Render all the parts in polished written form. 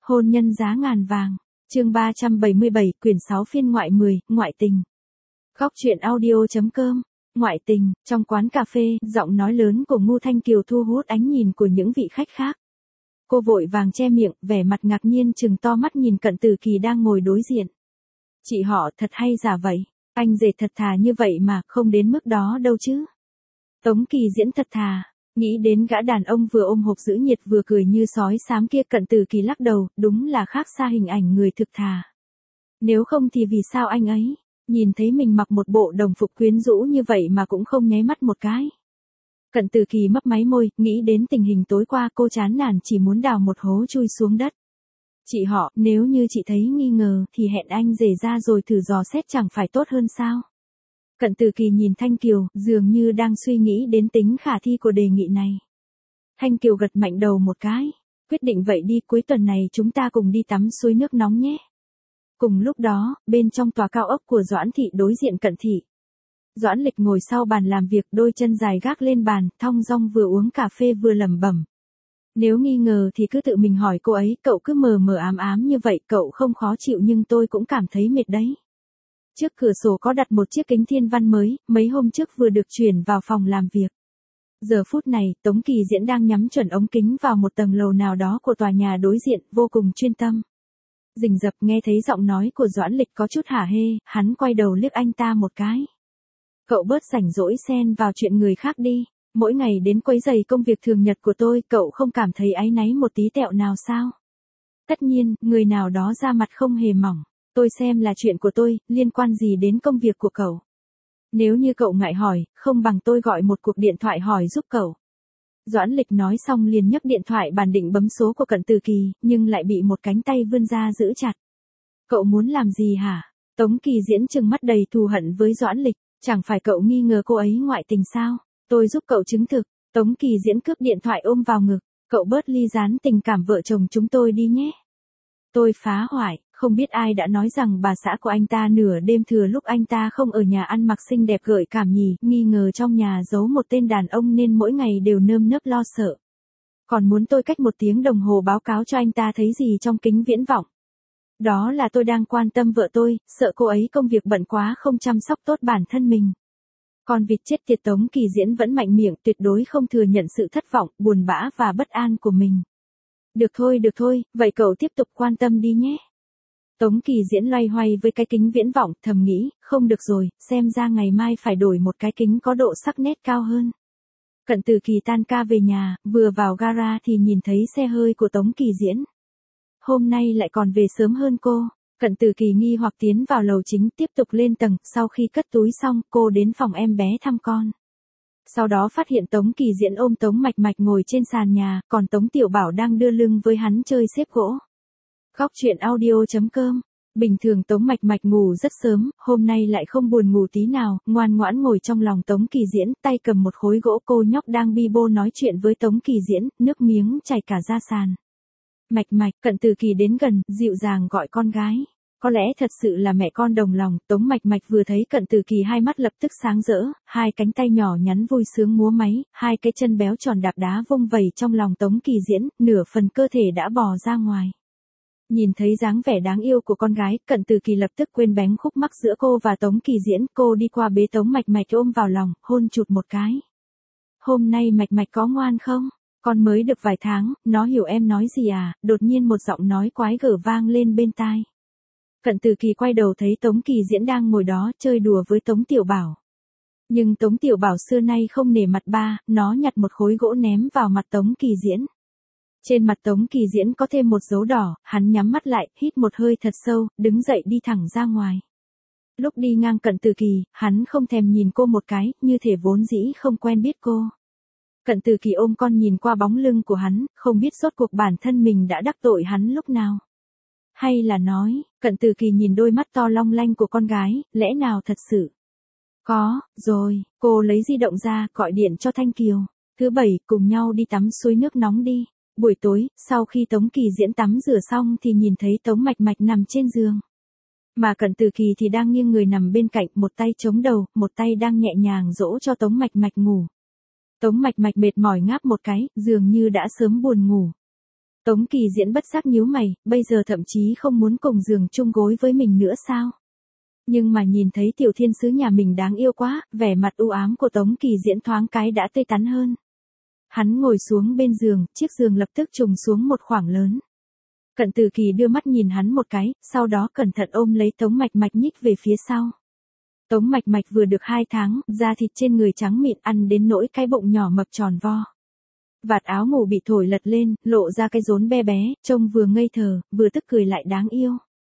Hôn nhân giá ngàn vàng. Chương 377, quyển 6 phiên ngoại 10, ngoại tình. Góc truyện audio.com. Ngoại tình, trong quán cà phê, giọng nói lớn của Ngô Thanh Kiều thu hút ánh nhìn của những vị khách khác. Cô vội vàng che miệng, vẻ mặt ngạc nhiên trừng to mắt nhìn Cận Tử Kỳ đang ngồi đối diện. Chị họ thật hay giả vậy, anh rể thật thà như vậy mà, không đến mức đó đâu chứ. Tống Kỳ diễn thật thà. Nghĩ đến gã đàn ông vừa ôm hộp giữ nhiệt vừa cười như sói xám kia, Cận Tử Kỳ lắc đầu, đúng là khác xa hình ảnh người thực thà. Nếu không thì vì sao anh ấy nhìn thấy mình mặc một bộ đồng phục quyến rũ như vậy mà cũng không nháy mắt một cái. Cận Tử Kỳ mấp máy môi, nghĩ đến tình hình tối qua cô chán nản chỉ muốn đào một hố chui xuống đất. Chị họ, nếu như chị thấy nghi ngờ thì hẹn anh rể ra rồi thử dò xét chẳng phải tốt hơn sao? Cận Tử Kỳ nhìn Thanh Kiều, dường như đang suy nghĩ đến tính khả thi của đề nghị này. Thanh Kiều gật mạnh đầu một cái. Quyết định vậy đi, cuối tuần này chúng ta cùng đi tắm suối nước nóng nhé. Cùng lúc đó, bên trong tòa cao ốc của Doãn Thị đối diện Cận Thị. Doãn Lịch ngồi sau bàn làm việc, đôi chân dài gác lên bàn, thong dong vừa uống cà phê vừa lẩm bẩm. Nếu nghi ngờ thì cứ tự mình hỏi cô ấy, cậu cứ mờ mờ ám ám như vậy, cậu không khó chịu nhưng tôi cũng cảm thấy mệt đấy. Trước cửa sổ có đặt một chiếc kính thiên văn mới, mấy hôm trước vừa được chuyển vào phòng làm việc. Giờ phút này, Tống Kỳ Diễn đang nhắm chuẩn ống kính vào một tầng lầu nào đó của tòa nhà đối diện, vô cùng chuyên tâm. Rình rập nghe thấy giọng nói của Doãn Lịch có chút hả hê, hắn quay đầu liếc anh ta một cái. Cậu bớt rảnh rỗi xen vào chuyện người khác đi, mỗi ngày đến quấy rầy công việc thường nhật của tôi, cậu không cảm thấy áy náy một tí tẹo nào sao? Tất nhiên, người nào đó ra mặt không hề mỏng. Tôi xem là chuyện của tôi, liên quan gì đến công việc của cậu. Nếu như cậu ngại hỏi, không bằng tôi gọi một cuộc điện thoại hỏi giúp cậu. Doãn Lịch nói xong liền nhấc điện thoại bàn định bấm số của Cận Tử Kỳ, nhưng lại bị một cánh tay vươn ra giữ chặt. Cậu muốn làm gì hả? Tống Kỳ Diễn trừng mắt đầy thù hận với Doãn Lịch, chẳng phải cậu nghi ngờ cô ấy ngoại tình sao? Tôi giúp cậu chứng thực. Tống Kỳ Diễn cướp điện thoại ôm vào ngực, cậu bớt ly gián tình cảm vợ chồng chúng tôi đi nhé. Tôi phá hoại. Không biết ai đã nói rằng bà xã của anh ta nửa đêm thừa lúc anh ta không ở nhà ăn mặc xinh đẹp gợi cảm nhỉ, nghi ngờ trong nhà giấu một tên đàn ông nên mỗi ngày đều nơm nớp lo sợ. Còn muốn tôi cách 1 tiếng đồng hồ báo cáo cho anh ta thấy gì trong kính viễn vọng. Đó là tôi đang quan tâm vợ tôi, sợ cô ấy công việc bận quá không chăm sóc tốt bản thân mình. Còn vịt chết tiệt, Tống Kỳ Diễn vẫn mạnh miệng, tuyệt đối không thừa nhận sự thất vọng, buồn bã và bất an của mình. Được thôi, vậy cậu tiếp tục quan tâm đi nhé. Tống Kỳ Diễn loay hoay với cái kính viễn vọng, thầm nghĩ, không được rồi, xem ra ngày mai phải đổi một cái kính có độ sắc nét cao hơn. Cận Tử Kỳ tan ca về nhà, vừa vào gara thì nhìn thấy xe hơi của Tống Kỳ Diễn. Hôm nay lại còn về sớm hơn cô. Cận Tử Kỳ nghi hoặc tiến vào lầu chính, tiếp tục lên tầng, sau khi cất túi xong, cô đến phòng em bé thăm con. Sau đó phát hiện Tống Kỳ Diễn ôm Tống Mạch Mạch ngồi trên sàn nhà, còn Tống Tiểu Bảo đang đưa lưng với hắn chơi xếp gỗ. Góc truyện audio.com. Bình thường Tống Mạch Mạch ngủ rất sớm, hôm nay lại không buồn ngủ tí nào, ngoan ngoãn ngồi trong lòng Tống Kỳ Diễn, tay cầm một khối gỗ, cô nhóc đang bi bô nói chuyện với Tống Kỳ Diễn, nước miếng chảy cả ra sàn. Mạch Mạch, Cận Tử Kỳ đến gần, dịu dàng gọi con gái. Có lẽ thật sự là mẹ con đồng lòng, Tống Mạch Mạch vừa thấy Cận Tử Kỳ hai mắt lập tức sáng rỡ, hai cánh tay nhỏ nhắn vui sướng múa máy, hai cái chân béo tròn đạp đá vung vẩy trong lòng Tống Kỳ Diễn, nửa phần cơ thể đã bò ra ngoài. Nhìn thấy dáng vẻ đáng yêu của con gái, Cận Tử Kỳ lập tức quên bén khúc mắc giữa cô và Tống Kỳ Diễn, cô đi qua bế Tống Mạch Mạch ôm vào lòng, hôn chụt một cái. Hôm nay Mạch Mạch có ngoan không? Con mới được vài tháng, nó hiểu em nói gì à? Đột nhiên một giọng nói quái gở vang lên bên tai. Cận Tử Kỳ quay đầu thấy Tống Kỳ Diễn đang ngồi đó chơi đùa với Tống Tiểu Bảo. Nhưng Tống Tiểu Bảo xưa nay không nể mặt ba, nó nhặt một khối gỗ ném vào mặt Tống Kỳ Diễn. Trên mặt Tống Kỳ Diễn có thêm một dấu đỏ, hắn nhắm mắt lại, hít một hơi thật sâu, đứng dậy đi thẳng ra ngoài. Lúc đi ngang Cận Tử Kỳ, hắn không thèm nhìn cô một cái, như thể vốn dĩ không quen biết cô. Cận Tử Kỳ ôm con nhìn qua bóng lưng của hắn, không biết rốt cuộc bản thân mình đã đắc tội hắn lúc nào. Hay là nói, Cận Tử Kỳ nhìn đôi mắt to long lanh của con gái, lẽ nào thật sự? Có, rồi, cô lấy di động ra, gọi điện cho Thanh Kiều. Thứ Bảy, cùng nhau đi tắm suối nước nóng đi. Buổi tối, sau khi Tống Kỳ Diễn tắm rửa xong thì nhìn thấy Tống Mạch Mạch nằm trên giường. Mà Cận Tử Kỳ thì đang nghiêng người nằm bên cạnh, một tay chống đầu, một tay đang nhẹ nhàng dỗ cho Tống Mạch Mạch ngủ. Tống Mạch Mạch mệt mỏi ngáp một cái, dường như đã sớm buồn ngủ. Tống Kỳ Diễn bất giác nhíu mày, bây giờ thậm chí không muốn cùng giường chung gối với mình nữa sao? Nhưng mà nhìn thấy tiểu thiên sứ nhà mình đáng yêu quá, vẻ mặt u ám của Tống Kỳ Diễn thoáng cái đã tươi tắn hơn. Hắn ngồi xuống bên giường, chiếc giường lập tức trùng xuống một khoảng lớn. Cận Từ Kỳ đưa mắt nhìn hắn một cái, sau đó cẩn thận ôm lấy Tống Mạch Mạch nhích về phía sau. Tống Mạch Mạch vừa được 2 tháng, da thịt trên người trắng mịn ăn đến nỗi cái bụng nhỏ mập tròn vo. Vạt áo ngủ bị thổi lật lên, lộ ra cái rốn be bé, trông vừa ngây thơ, vừa tức cười lại đáng yêu.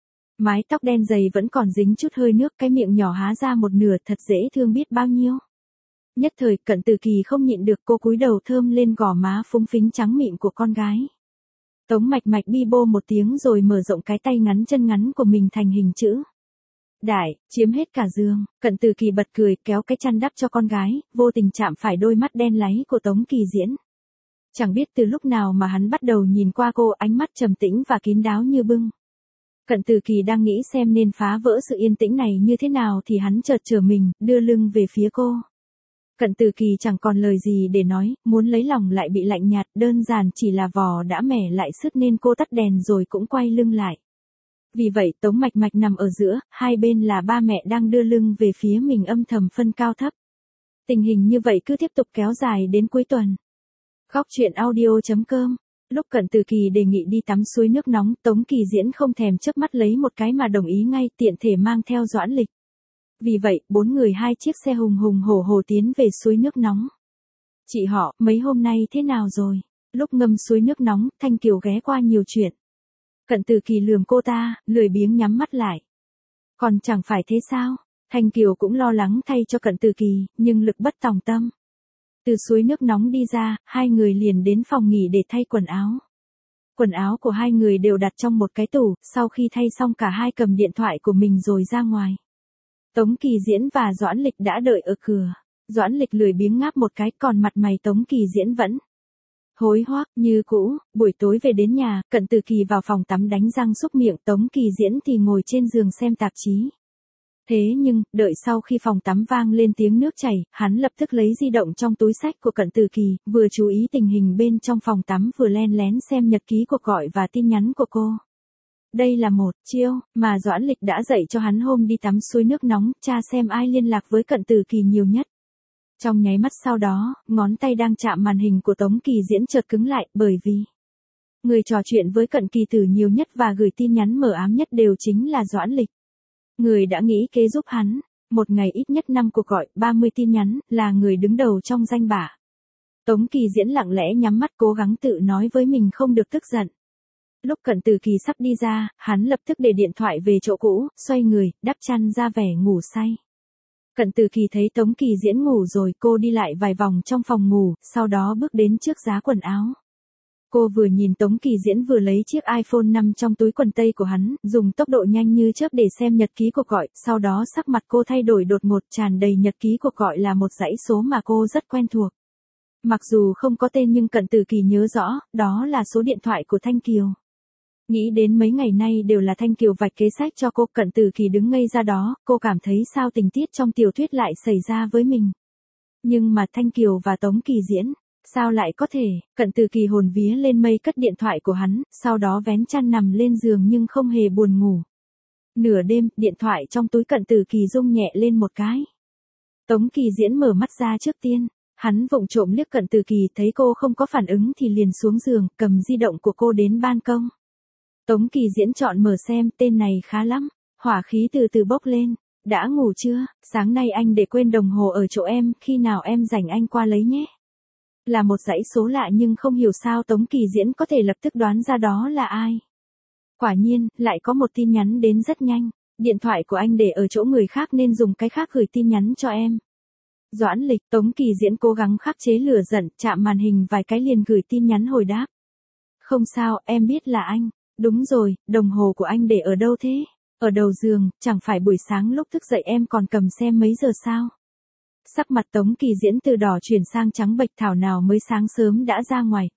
Mái tóc đen dày vẫn còn dính chút hơi nước, cái miệng nhỏ há ra một nửa thật dễ thương biết bao nhiêu. Nhất thời Cận Từ Kỳ không nhịn được, cô cúi đầu thơm lên gò má phúng phính trắng mịn của con gái. Tống Mạch Mạch bi bô một tiếng rồi mở rộng cái tay ngắn chân ngắn của mình thành hình chữ đại, chiếm hết cả giường. Cận Từ Kỳ bật cười, kéo cái chăn đắp cho con gái, vô tình chạm phải đôi mắt đen láy của Tống Kỳ Diễn. Chẳng biết từ lúc nào mà hắn bắt đầu nhìn qua cô, ánh mắt trầm tĩnh và kín đáo như bưng. Cận Từ Kỳ đang nghĩ xem nên phá vỡ sự yên tĩnh này như thế nào thì hắn chợt trở mình, đưa lưng về phía cô. Cận Từ Kỳ chẳng còn lời gì để nói, muốn lấy lòng lại bị lạnh nhạt, đơn giản chỉ là vò đã mẻ lại sứt nên cô tắt đèn rồi cũng quay lưng lại. Vì vậy Tống Mạch Mạch nằm ở giữa, hai bên là ba mẹ đang đưa lưng về phía mình âm thầm phân cao thấp. Tình hình như vậy cứ tiếp tục kéo dài đến cuối tuần. Góc truyện audio.com. Lúc Cận Từ Kỳ đề nghị đi tắm suối nước nóng, Tống Kỳ Diễn không thèm chớp mắt lấy một cái mà đồng ý ngay, tiện thể mang theo Doãn Lịch. Vì vậy, 4 người 2 chiếc xe hùng hùng hổ hổ tiến về suối nước nóng. Chị họ, mấy hôm nay thế nào rồi? Lúc ngâm suối nước nóng, Thanh Kiều ghé qua nhiều chuyện. Cận Từ Kỳ lườm cô ta, lười biếng nhắm mắt lại. Còn chẳng phải thế sao? Thanh Kiều cũng lo lắng thay cho Cận Từ Kỳ, nhưng lực bất tòng tâm. Từ suối nước nóng đi ra, hai người liền đến phòng nghỉ để thay quần áo. Quần áo của hai người đều đặt trong một cái tủ, sau khi thay xong cả hai cầm điện thoại của mình rồi ra ngoài. Tống Kỳ Diễn và Doãn Lịch đã đợi ở cửa. Doãn Lịch lười biếng ngáp một cái, còn mặt mày Tống Kỳ Diễn vẫn hối hoác như cũ. Buổi tối về đến nhà, Cận Từ Kỳ vào phòng tắm đánh răng súc miệng, Tống Kỳ Diễn thì ngồi trên giường xem tạp chí. Thế nhưng, đợi sau khi phòng tắm vang lên tiếng nước chảy, hắn lập tức lấy di động trong túi xách của Cận Từ Kỳ, vừa chú ý tình hình bên trong phòng tắm vừa len lén xem nhật ký cuộc gọi và tin nhắn của cô. Đây là một chiêu mà Doãn Lịch đã dạy cho hắn hôm đi tắm suối nước nóng, tra xem ai liên lạc với Cận Từ Kỳ nhiều nhất. Trong nháy mắt sau đó, ngón tay đang chạm màn hình của Tống Kỳ Diễn chợt cứng lại, bởi vì người trò chuyện với Cận Kỳ Tử nhiều nhất và gửi tin nhắn mờ ám nhất đều chính là Doãn Lịch. Người đã nghĩ kế giúp hắn, một ngày ít nhất 5 cuộc gọi, 30 tin nhắn, là người đứng đầu trong danh bạ. Tống Kỳ Diễn lặng lẽ nhắm mắt cố gắng tự nói với mình không được tức giận. Lúc Cận Từ Kỳ sắp đi ra, hắn lập tức để điện thoại về chỗ cũ, xoay người, đắp chăn ra vẻ ngủ say. Cận Từ Kỳ thấy Tống Kỳ Diễn ngủ rồi, cô đi lại vài vòng trong phòng ngủ, sau đó bước đến trước giá quần áo. Cô vừa nhìn Tống Kỳ Diễn vừa lấy chiếc iPhone 5 trong túi quần tây của hắn, dùng tốc độ nhanh như chớp để xem nhật ký cuộc gọi, sau đó sắc mặt cô thay đổi đột ngột, tràn đầy nhật ký cuộc gọi là một dãy số mà cô rất quen thuộc. Mặc dù không có tên nhưng Cận Từ Kỳ nhớ rõ, đó là số điện thoại của Thanh Kiều. Nghĩ đến mấy ngày nay đều là Thanh Kiều vạch kế sách cho cô, Cận Từ Kỳ đứng ngây ra đó, cô cảm thấy sao tình tiết trong tiểu thuyết lại xảy ra với mình. Nhưng mà Thanh Kiều và Tống Kỳ Diễn, sao lại có thể? Cận Từ Kỳ hồn vía lên mây cất điện thoại của hắn, sau đó vén chăn nằm lên giường nhưng không hề buồn ngủ. Nửa đêm, điện thoại trong túi Cận Từ Kỳ rung nhẹ lên một cái. Tống Kỳ Diễn mở mắt ra trước tiên, hắn vụng trộm liếc Cận Từ Kỳ, thấy cô không có phản ứng thì liền xuống giường, cầm di động của cô đến ban công. Tống Kỳ Diễn chọn mở xem, tên này khá lắm, hỏa khí từ từ bốc lên. Đã ngủ chưa? Sáng nay anh để quên đồng hồ ở chỗ em, khi nào em rảnh anh qua lấy nhé. Là một dãy số lạ nhưng không hiểu sao Tống Kỳ Diễn có thể lập tức đoán ra đó là ai. Quả nhiên, lại có một tin nhắn đến rất nhanh. Điện thoại của anh để ở chỗ người khác nên dùng cái khác gửi tin nhắn cho em. Doãn Lịch. Tống Kỳ Diễn cố gắng khắc chế lửa giận, chạm màn hình vài cái liền gửi tin nhắn hồi đáp. Không sao, em biết là anh. Đúng rồi, đồng hồ của anh để ở đâu thế? Ở đầu giường, chẳng phải buổi sáng lúc thức dậy em còn cầm xem mấy giờ sao? Sắc mặt Tống Kỳ Diễn từ đỏ chuyển sang trắng bệch, thảo nào mới sáng sớm đã ra ngoài,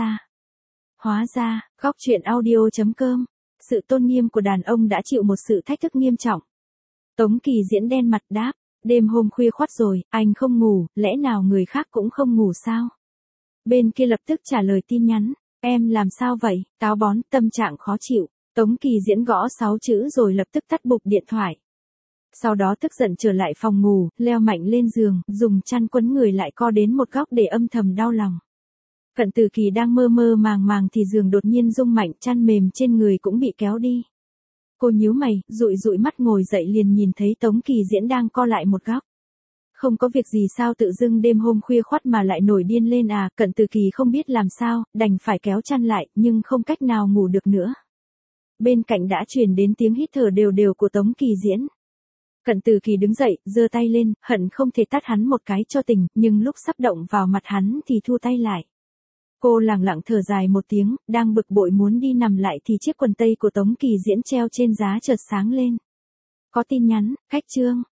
hóa ra, góc truyện audio.com. Sự tôn nghiêm của đàn ông đã chịu một sự thách thức nghiêm trọng. Tống Kỳ Diễn đen mặt đáp, đêm hôm khuya khoắt rồi, anh không ngủ, lẽ nào người khác cũng không ngủ sao? Bên kia lập tức trả lời tin nhắn, Em làm sao vậy? Táo bón, tâm trạng khó chịu. Tống Kỳ Diễn gõ 6 chữ rồi lập tức tắt bục điện thoại. Sau đó tức giận trở lại phòng ngủ, leo mạnh lên giường, dùng chăn quấn người lại co đến một góc để âm thầm đau lòng. Cận Tử Kỳ đang mơ mơ màng màng thì giường đột nhiên rung mạnh, chăn mềm trên người cũng bị kéo đi. Cô nhíu mày, dụi dụi mắt ngồi dậy liền nhìn thấy Tống Kỳ Diễn đang co lại một góc. Không có việc gì sao tự dưng đêm hôm khuya khoắt mà lại nổi điên lên à? Cận Tử Kỳ không biết làm sao, đành phải kéo chăn lại, nhưng không cách nào ngủ được nữa. Bên cạnh đã truyền đến tiếng hít thở đều đều của Tống Kỳ Diễn. Cận Tử Kỳ đứng dậy, giơ tay lên, hận không thể tát hắn một cái cho tỉnh, nhưng lúc sắp động vào mặt hắn thì thu tay lại. Cô lẳng lặng thở dài một tiếng, đang bực bội muốn đi nằm lại thì chiếc quần tây của Tống Kỳ Diễn treo trên giá chợt sáng lên. Có tin nhắn, khách Trương.